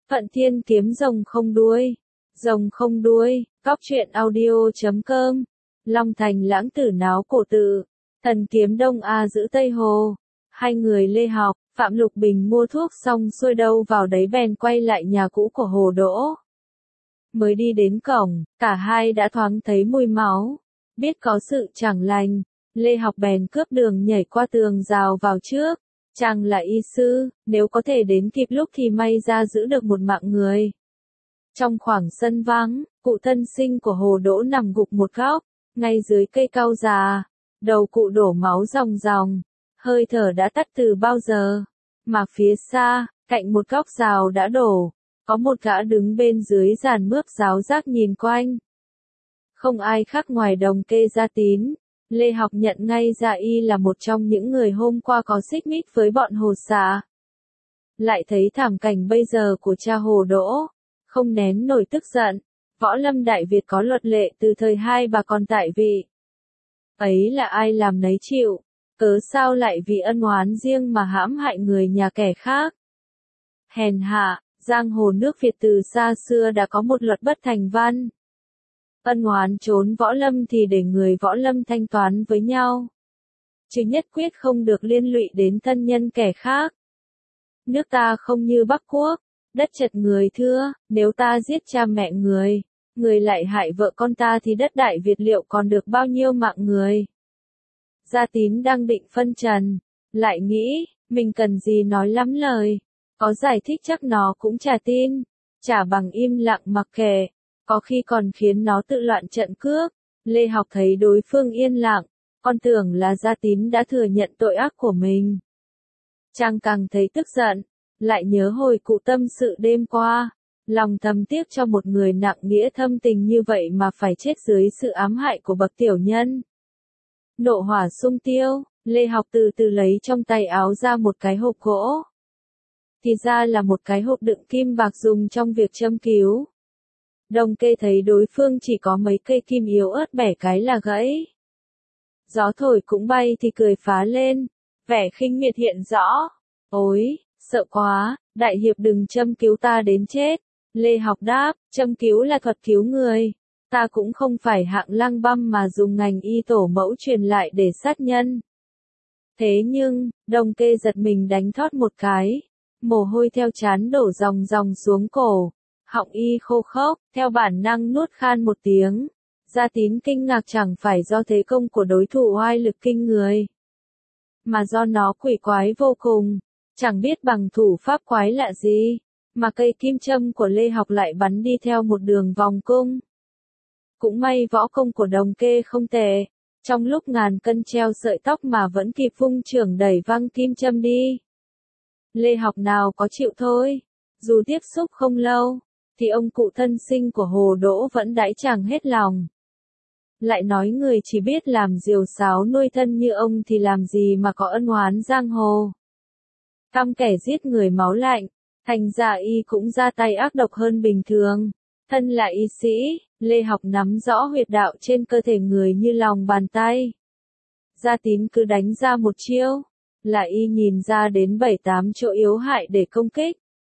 Phận Thiên kiếm rồng không đuôi. Rồng không đuôi, cóc truyện audio.com. Long Thành lãng tử náo cổ tự. Thần kiếm Đông A giữ Tây Hồ. Hai người Lê Học, Phạm Lục Bình mua thuốc xong xuôi đâu vào đấy bèn quay lại nhà cũ của Hồ Đỗ. Mới đi đến cổng, cả hai đã thoáng thấy mùi máu. Biết có sự chẳng lành, Lê Học bèn cướp đường nhảy qua tường rào vào trước. Chàng là y sư, nếu có thể đến kịp lúc thì may ra giữ được một mạng người. Trong khoảng sân vắng, cụ thân sinh của Hồ Đỗ nằm gục một góc, ngay dưới cây cau già. Đầu cụ đổ máu ròng ròng, hơi thở đã tắt từ bao giờ. Mà phía xa, cạnh một góc rào đã đổ, có một gã đứng bên dưới giàn mướp ráo rác nhìn quanh. Không ai khác ngoài Đồng Kê Gia Tín. Lê Học nhận ngay ra y là một trong những người hôm qua có xích mích với bọn Hồ Xà. Lại thấy thảm cảnh bây giờ của cha Hồ Đỗ, không nén nổi tức giận. Võ lâm Đại Việt có luật lệ từ thời hai bà con tại vị. Ấy là ai làm nấy chịu, cớ sao lại vì ân oán riêng mà hãm hại người nhà kẻ khác. Hèn hạ, giang hồ nước Việt từ xa xưa đã có một luật bất thành văn. Ân oán trốn võ lâm thì để người võ lâm thanh toán với nhau, chứ nhất quyết không được liên lụy đến thân nhân kẻ khác. Nước ta không như Bắc Quốc, đất chật người thưa, nếu ta giết cha mẹ người, người lại hại vợ con ta thì đất Đại Việt liệu còn được bao nhiêu mạng người. Gia Tín đang định phân trần, lại nghĩ, mình cần gì nói lắm lời, có giải thích chắc nó cũng chả tin, chả bằng im lặng mặc kệ, có khi còn khiến nó tự loạn trận cước. Lê Học thấy đối phương yên lặng, con tưởng là Gia Tín đã thừa nhận tội ác của mình. Chàng càng thấy tức giận, lại nhớ hồi cụ tâm sự đêm qua, lòng thầm tiếc cho một người nặng nghĩa thâm tình như vậy mà phải chết dưới sự ám hại của bậc tiểu nhân. Nộ hỏa sung tiêu, Lê Học từ từ lấy trong tay áo ra một cái hộp gỗ. Thì ra là một cái hộp đựng kim bạc dùng trong việc châm cứu. Đồng Kê thấy đối phương chỉ có mấy cây kim yếu ớt bẻ cái là gãy. Gió thổi cũng bay thì cười phá lên, vẻ khinh miệt hiện rõ. Ôi, sợ quá, đại hiệp đừng châm cứu ta đến chết. Lê Học đáp, châm cứu là thuật cứu người. Ta cũng không phải hạng lăng băm mà dùng ngành y tổ mẫu truyền lại để sát nhân. Thế nhưng, Đồng Kê giật mình đánh thót một cái. Mồ hôi theo trán đổ ròng ròng xuống cổ. Họng y khô khốc, theo bản năng nuốt khan một tiếng. Gia Tín kinh ngạc chẳng phải do thế công của đối thủ oai lực kinh người, mà do nó quỷ quái vô cùng, chẳng biết bằng thủ pháp quái lạ gì, mà cây kim châm của Lê Học lại bắn đi theo một đường vòng cung. Cũng may võ công của Đồng Kê không tệ, trong lúc ngàn cân treo sợi tóc mà vẫn kịp vung chưởng đẩy văng kim châm đi. Lê Học nào có chịu thôi, dù tiếp xúc không lâu, thì ông cụ thân sinh của Hồ Đỗ vẫn đãi chàng hết lòng. Lại nói người chỉ biết làm diều sáo nuôi thân như ông thì làm gì mà có ân oán giang hồ. Căm kẻ giết người máu lạnh, thành ra y cũng ra tay ác độc hơn bình thường. Thân là y sĩ, Lê Học nắm rõ huyệt đạo trên cơ thể người như lòng bàn tay. Gia Tín cứ đánh ra một chiêu, là y nhìn ra đến 7-8 chỗ yếu hại để công kích.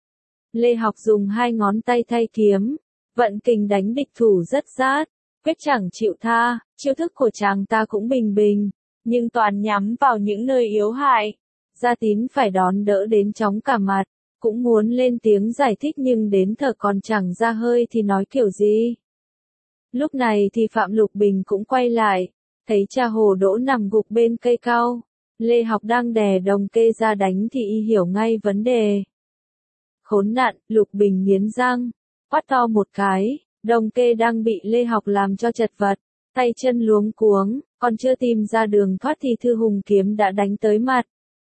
Lê Học dùng hai ngón tay thay kiếm, vận kình đánh địch thủ rất rát, quyết chẳng chịu tha. Chiêu thức của chàng ta cũng bình bình, nhưng toàn nhắm vào những nơi yếu hại. Gia Tín phải đón đỡ đến chóng cả mặt, cũng muốn lên tiếng giải thích nhưng đến thở còn chẳng ra hơi thì nói kiểu gì. Lúc này thì Phạm Lục Bình cũng quay lại, thấy cha Hồ Đỗ nằm gục bên cây cau. Lê Học đang đè Đồng Kê ra đánh thì y hiểu ngay vấn đề. Khốn nạn, Lục Bình nghiến răng, quát to một cái. Đồng Kê đang bị Lê Học làm cho chật vật, tay chân luống cuống, còn chưa tìm ra đường thoát thì Thư Hùng kiếm đã đánh tới mặt.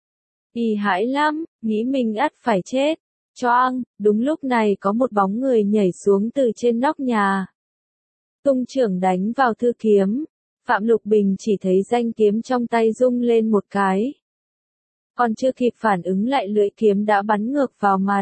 Y hãi lắm, nghĩ mình ắt phải chết. Choang, đúng lúc này có một bóng người nhảy xuống từ trên nóc nhà. Tung chưởng đánh vào thư kiếm. Phạm Lục Bình chỉ thấy danh kiếm trong tay rung lên một cái. Còn chưa kịp phản ứng lại lưỡi kiếm đã bắn ngược vào mặt.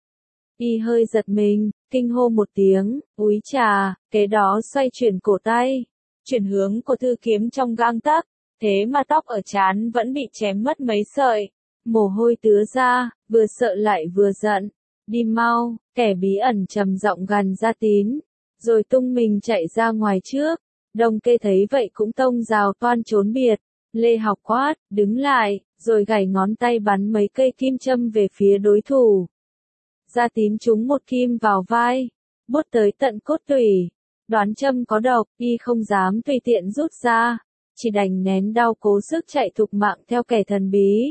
Y hơi giật mình, kinh hô một tiếng, úi chà, kế đó xoay chuyển cổ tay, chuyển hướng của thư kiếm trong gang tấc, thế mà tóc ở trán vẫn bị chém mất mấy sợi, mồ hôi tứa ra, vừa sợ lại vừa giận, đi mau, kẻ bí ẩn trầm giọng gằn Gia Tín, rồi tung mình chạy ra ngoài trước. Đông Kê thấy vậy cũng tông rào toan trốn biệt. Lê Học quát, đứng lại, rồi gảy ngón tay bắn mấy cây kim châm về phía đối thủ. Gia Tín trúng một kim vào vai, bút tới tận cốt tủy. Đoán châm có độc, y không dám tùy tiện rút ra, chỉ đành nén đau cố sức chạy thục mạng theo kẻ thần bí.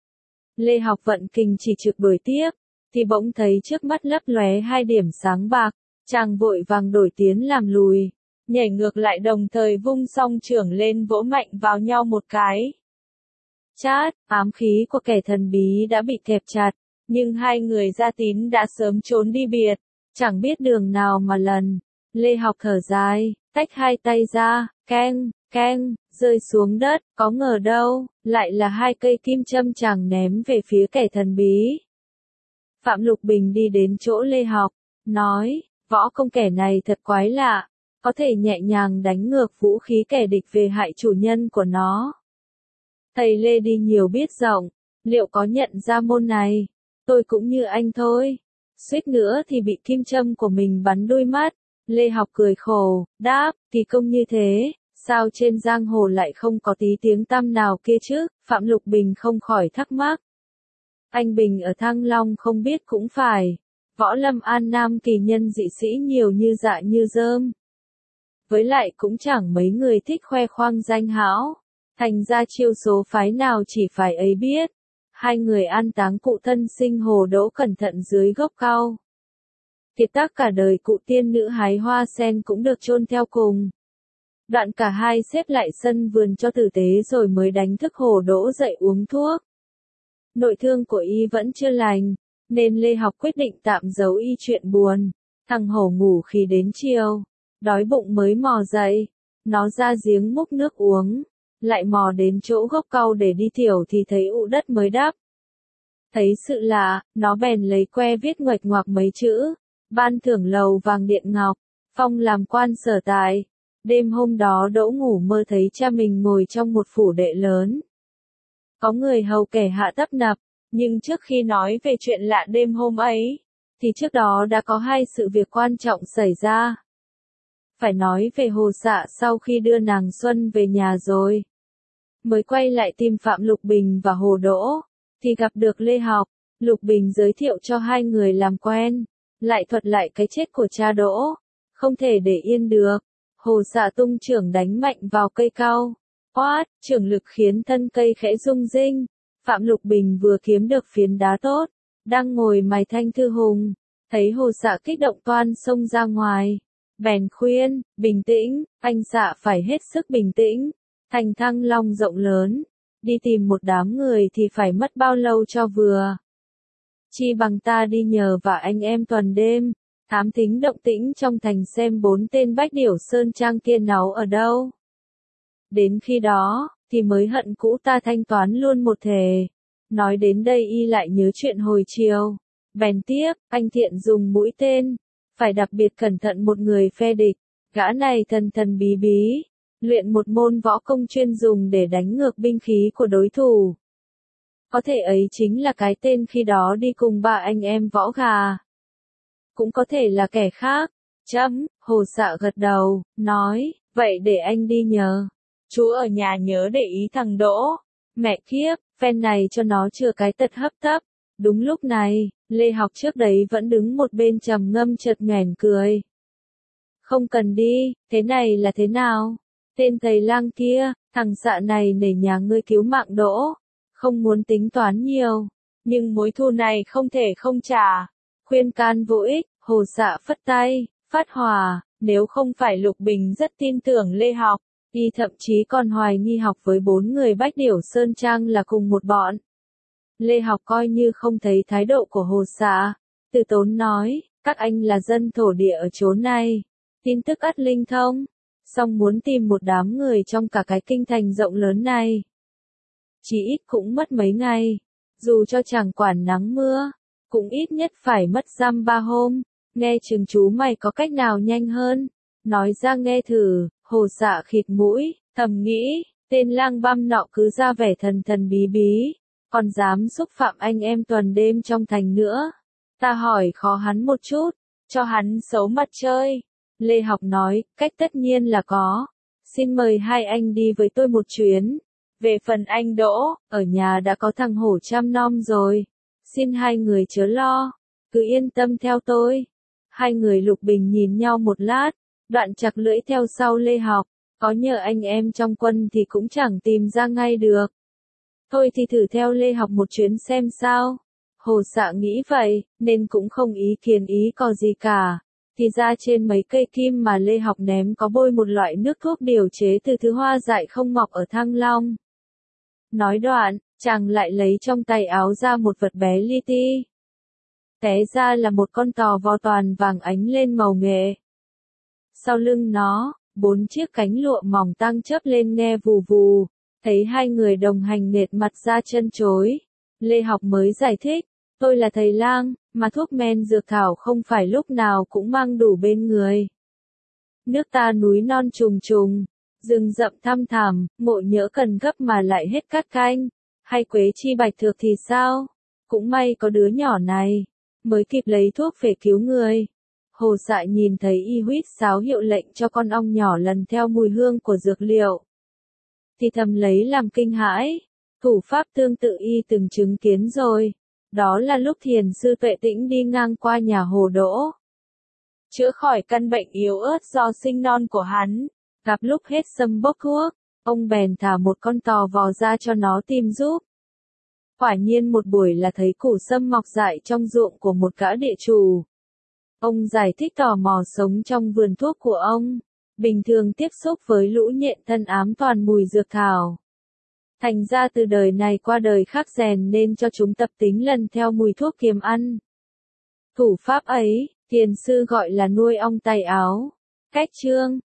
Lê Học vận kình chỉ trực đuổi tiếp, thì bỗng thấy trước mắt lấp lóe hai điểm sáng bạc, chàng vội vàng đổi tiến làm lùi, nhảy ngược lại đồng thời vung song chưởng lên vỗ mạnh vào nhau một cái. Chát, ám khí của kẻ thần bí đã bị kẹp chặt, nhưng hai người Gia Tín đã sớm trốn đi biệt, chẳng biết đường nào mà lần. Lê Học thở dài, tách hai tay ra, keng, keng, rơi xuống đất, có ngờ đâu, lại là hai cây kim châm chàng ném về phía kẻ thần bí. Phạm Lục Bình đi đến chỗ Lê Học, nói, võ công kẻ này thật quái lạ, có thể nhẹ nhàng đánh ngược vũ khí kẻ địch về hại chủ nhân của nó. Thầy Lê đi nhiều biết rộng, liệu có nhận ra môn này? Tôi cũng như anh thôi. Suýt nữa thì bị kim châm của mình bắn đuôi mắt. Lê Học cười khổ, đáp, kỳ công như thế, sao trên giang hồ lại không có tí tiếng tăm nào kia chứ? Phạm Lục Bình không khỏi thắc mắc. Anh Bình ở Thăng Long không biết cũng phải. Võ lâm An Nam kỳ nhân dị sĩ nhiều như dạ như dơm. Với lại cũng chẳng mấy người thích khoe khoang danh hão. Thành ra chiêu số phái nào chỉ phải ấy biết. Hai người an táng cụ thân sinh Hồ Đỗ cẩn thận dưới gốc cau. Kiệt tác cả đời cụ tiên nữ hái hoa sen cũng được chôn theo cùng. Đoạn cả hai xếp lại sân vườn cho tử tế rồi mới đánh thức Hồ Đỗ dậy uống thuốc. Nội thương của y vẫn chưa lành, nên Lê Học quyết định tạm giấu y chuyện buồn. Thằng hổ ngủ khi đến chiều, đói bụng mới mò dậy. Nó ra giếng múc nước uống, lại mò đến chỗ gốc cau để đi tiểu thì thấy ụ đất mới đắp. Thấy sự lạ, nó bèn lấy que viết nguệch ngoạc mấy chữ. Ban thưởng lầu vàng điện ngọc, phong làm quan sở tại. Đêm hôm đó Đỗ ngủ mơ thấy cha mình ngồi trong một phủ đệ lớn. Có người hầu kẻ hạ tấp nập, nhưng trước khi nói về chuyện lạ đêm hôm ấy, thì trước đó đã có hai sự việc quan trọng xảy ra. Phải nói về Hồ Xạ sau khi đưa nàng Xuân về nhà rồi. Mới quay lại tìm Phạm Lục Bình và Hồ Đỗ, thì gặp được Lê Học. Lục Bình giới thiệu cho hai người làm quen, lại thuật lại cái chết của cha Đỗ. Không thể để yên được. Hồ Xạ tung chưởng đánh mạnh vào cây cau. Oát, chưởng lực khiến thân cây khẽ rung rinh. Phạm Lục Bình vừa kiếm được phiến đá tốt, đang ngồi mài thanh thư hùng, thấy Hồ Xạ kích động toan xông ra ngoài. Bèn khuyên, bình tĩnh, anh Xạ phải hết sức bình tĩnh. Thành Thăng Long rộng lớn, đi tìm một đám người thì phải mất bao lâu cho vừa. Chi bằng ta đi nhờ và anh em tuần đêm, thám thính động tĩnh trong thành xem 4 tên bách điểu sơn trang kia náu ở đâu. Đến khi đó, thì mới hận cũ ta thanh toán luôn một thể. Nói đến đây y lại nhớ chuyện hồi chiều. Bèn tiếp, anh Thiện dùng mũi tên, phải đặc biệt cẩn thận một người phe địch. Gã này thần thần bí bí, luyện một môn võ công chuyên dùng để đánh ngược binh khí của đối thủ. Có thể ấy chính là cái tên khi đó đi cùng ba anh em võ gà. Cũng có thể là kẻ khác. Hồ Xạ gật đầu, nói, vậy để anh đi nhờ. Chú ở nhà nhớ để ý thằng Đỗ. Mẹ kiếp, phen này cho nó chưa cái tật hấp tấp. Đúng lúc này, Lê Học trước đấy vẫn đứng một bên trầm ngâm chợt nhoẻn cười. Không cần đi, thế này là thế nào? Tên thầy lang kia, thằng Xạ này nể nhà ngươi cứu mạng Đỗ. Không muốn tính toán nhiều, nhưng mối thù này không thể không trả. Khuyên can vô ích, Hồ Xạ phất tay, phát hỏa, nếu không phải Lục Bình rất tin tưởng Lê Học, y thậm chí còn hoài nghi học với 4 người bách điểu sơn trang là cùng một bọn. Lê Học coi như không thấy thái độ của Hồ Xạ, từ tốn nói, các anh là dân thổ địa ở chốn này, tin tức ắt linh thông, song muốn tìm một đám người trong cả cái kinh thành rộng lớn này. Chỉ ít cũng mất mấy ngày, dù cho chẳng quản nắng mưa, cũng ít nhất phải mất dăm 3 hôm, nghe chừng chú mày có cách nào nhanh hơn, nói ra nghe thử. Hồ Xạ khịt mũi, thầm nghĩ, tên lang băm nọ cứ ra vẻ thần thần bí bí, còn dám xúc phạm anh em tuần đêm trong thành nữa. Ta hỏi khó hắn một chút, cho hắn xấu mặt chơi. Lê Học nói, cách tất nhiên là có. Xin mời hai anh đi với tôi một chuyến. Về phần anh Đỗ, ở nhà đã có thằng hổ chăm nom rồi. Xin hai người chớ lo, cứ yên tâm theo tôi. Hai người Lục Bình nhìn nhau một lát, đoạn chặt lưỡi theo sau Lê Học. Có nhờ anh em trong quân thì cũng chẳng tìm ra ngay được. Thôi thì thử theo Lê Học một chuyến xem sao. Hồ Xạ nghĩ vậy, nên cũng không ý kiến ý có gì cả. Thì ra trên mấy cây kim mà Lê Học ném có bôi một loại nước thuốc điều chế từ thứ hoa dại không mọc ở Thăng Long. Nói đoạn, chàng lại lấy trong tay áo ra một vật bé li ti. Té ra là một con tò vò toàn vàng ánh lên màu nghệ. Sau lưng nó, 4 chiếc cánh lụa mỏng tăng chớp lên nghe vù vù. Thấy hai người đồng hành nệt mặt ra chân chối. Lê Học mới giải thích, tôi là thầy lang, mà thuốc men dược thảo không phải lúc nào cũng mang đủ bên người. Nước ta núi non trùng trùng, rừng rậm thăm thẳm, ngộ nhỡ cần gấp mà lại hết cát canh, hay quế chi bạch thược thì sao? Cũng may có đứa nhỏ này, mới kịp lấy thuốc về cứu người. Hồ Dại nhìn thấy y huýt sáo hiệu lệnh cho con ong nhỏ lần theo mùi hương của dược liệu. Thì thầm lấy làm kinh hãi, thủ pháp tương tự y từng chứng kiến rồi. Đó là lúc thiền sư Tuệ Tĩnh đi ngang qua nhà Hồ Đỗ. Chữa khỏi căn bệnh yếu ớt do sinh non của hắn, gặp lúc hết sâm bốc thuốc, ông bèn thả một con tò vò ra cho nó tìm giúp. Quả nhiên một buổi là thấy củ sâm mọc dại trong ruộng của một gã địa chủ. Ông giải thích tò mò sống trong vườn thuốc của ông, bình thường tiếp xúc với lũ nhện thân ám toàn mùi dược thảo. Thành ra từ đời này qua đời khác rèn nên cho chúng tập tính lần theo mùi thuốc kiềm ăn. Thủ pháp ấy, thiền sư gọi là nuôi ong tay áo. Cách chương